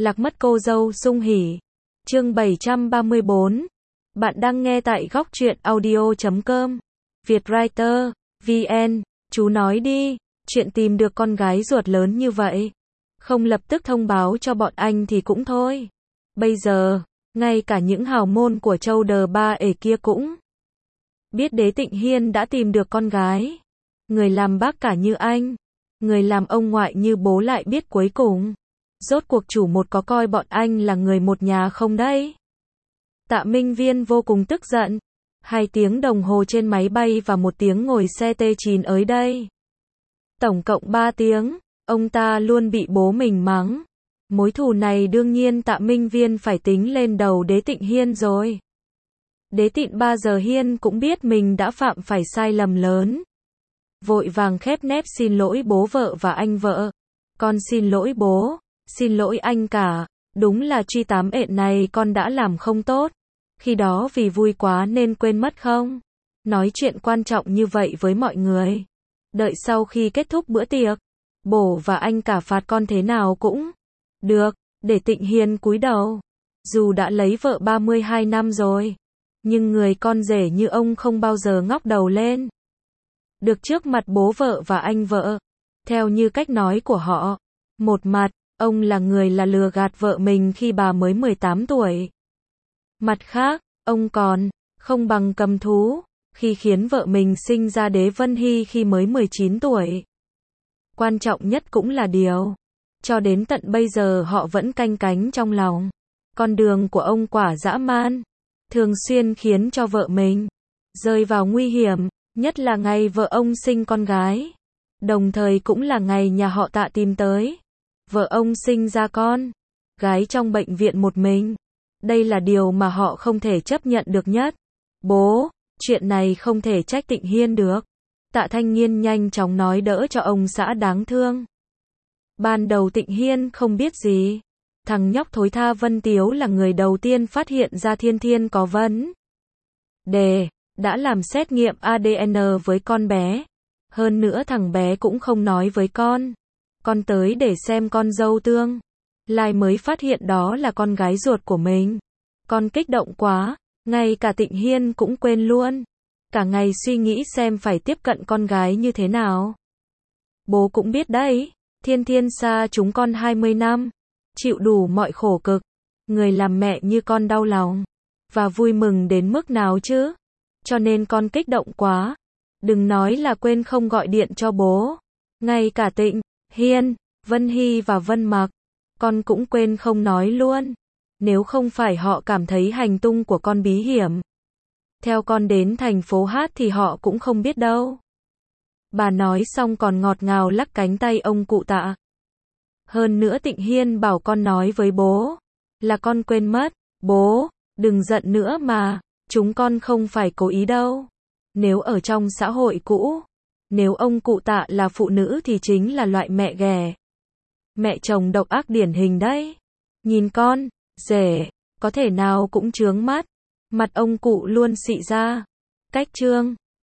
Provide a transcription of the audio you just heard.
Lạc mất cô dâu sung hỉ. Chương 734. Bạn đang nghe tại góc truyện audio.com. Vietwriter, VN. Chú nói đi, chuyện tìm được con gái ruột lớn như vậy. Không lập tức thông báo cho bọn anh thì cũng thôi. Bây giờ, ngay cả những hào môn của châu đờ ba ể kia cũng biết Đế Tịnh Hiên đã tìm được con gái. Người làm bác cả như anh, người làm ông ngoại như bố lại biết cuối cùng rốt cuộc chủ một có coi bọn anh là người một nhà không đấy. Tạ Minh Viên vô cùng tức giận. 2 tiếng đồng hồ trên máy bay và 1 tiếng ngồi xe T9 ới đây. Tổng cộng 3 tiếng, ông ta luôn bị bố mình mắng. Mối thù này đương nhiên Tạ Minh Viên phải tính lên đầu Đế Tịnh Hiên rồi. Đế Tịnh ba giờ Hiên cũng biết mình đã phạm phải sai lầm lớn. Vội vàng khép nép xin lỗi bố vợ và anh vợ. Con xin lỗi bố, xin lỗi anh cả, đúng là truy tám ện này con đã làm không tốt. Khi đó vì vui quá nên quên mất không? Nói chuyện quan trọng như vậy với mọi người. Đợi sau khi kết thúc bữa tiệc, bố và anh cả phạt con thế nào cũng được, để Tịnh Hiên cúi đầu. Dù đã lấy vợ 32 năm rồi, nhưng người con rể như ông không bao giờ ngóc đầu lên được trước mặt bố vợ và anh vợ. Theo như cách nói của họ, một mặt, ông là người lừa gạt vợ mình khi bà mới 18 tuổi. Mặt khác, ông còn không bằng cầm thú khi khiến vợ mình sinh ra Đế Vân Hy khi mới 19 tuổi. Quan trọng nhất cũng là điều, cho đến tận bây giờ họ vẫn canh cánh trong lòng. Con đường của ông quả dã man, thường xuyên khiến cho vợ mình rơi vào nguy hiểm, nhất là ngày vợ ông sinh con gái. Đồng thời cũng là ngày nhà họ Tạ tìm tới. Vợ ông sinh ra con gái trong bệnh viện một mình. Đây là điều mà họ không thể chấp nhận được nhất. Bố, chuyện này không thể trách Tịnh Hiên được. Tạ Thanh Nghiên nhanh chóng nói đỡ cho ông xã đáng thương. Ban đầu Tịnh Hiên không biết gì. Thằng nhóc thối tha Vân Tiếu là người đầu tiên phát hiện ra Thiên Thiên có vấn đề, đã làm xét nghiệm ADN với con bé. Hơn nữa thằng bé cũng không nói với con tới để xem con dâu tương lai mới phát hiện đó là con gái ruột của mình. Con kích động quá, ngay cả Tịnh Hiên cũng quên luôn. Cả ngày suy nghĩ xem phải tiếp cận con gái như thế nào. Bố cũng biết đấy, Thiên Thiên xa chúng con 20 năm, chịu đủ mọi khổ cực. Người làm mẹ như con đau lòng và vui mừng đến mức nào chứ. Cho nên con kích động quá. Đừng nói là quên không gọi điện cho bố. Ngay cả Tịnh Hiên, Vân Hy và Vân Mặc, con cũng quên không nói luôn. Nếu không phải họ cảm thấy hành tung của con bí hiểm, theo con đến thành phố Hát thì họ cũng không biết đâu. Bà nói xong còn ngọt ngào lắc cánh tay ông cụ Tạ. Hơn nữa Tịnh Hiên bảo con nói với bố là con quên mất. Bố, đừng giận nữa mà, chúng con không phải cố ý đâu. Nếu ở trong xã hội cũ, nếu ông cụ Tạ là phụ nữ thì chính là loại mẹ ghẻ, mẹ chồng độc ác điển hình đấy. Nhìn con rể, có thể nào cũng chướng mắt. Mặt ông cụ luôn xị ra. Cách trương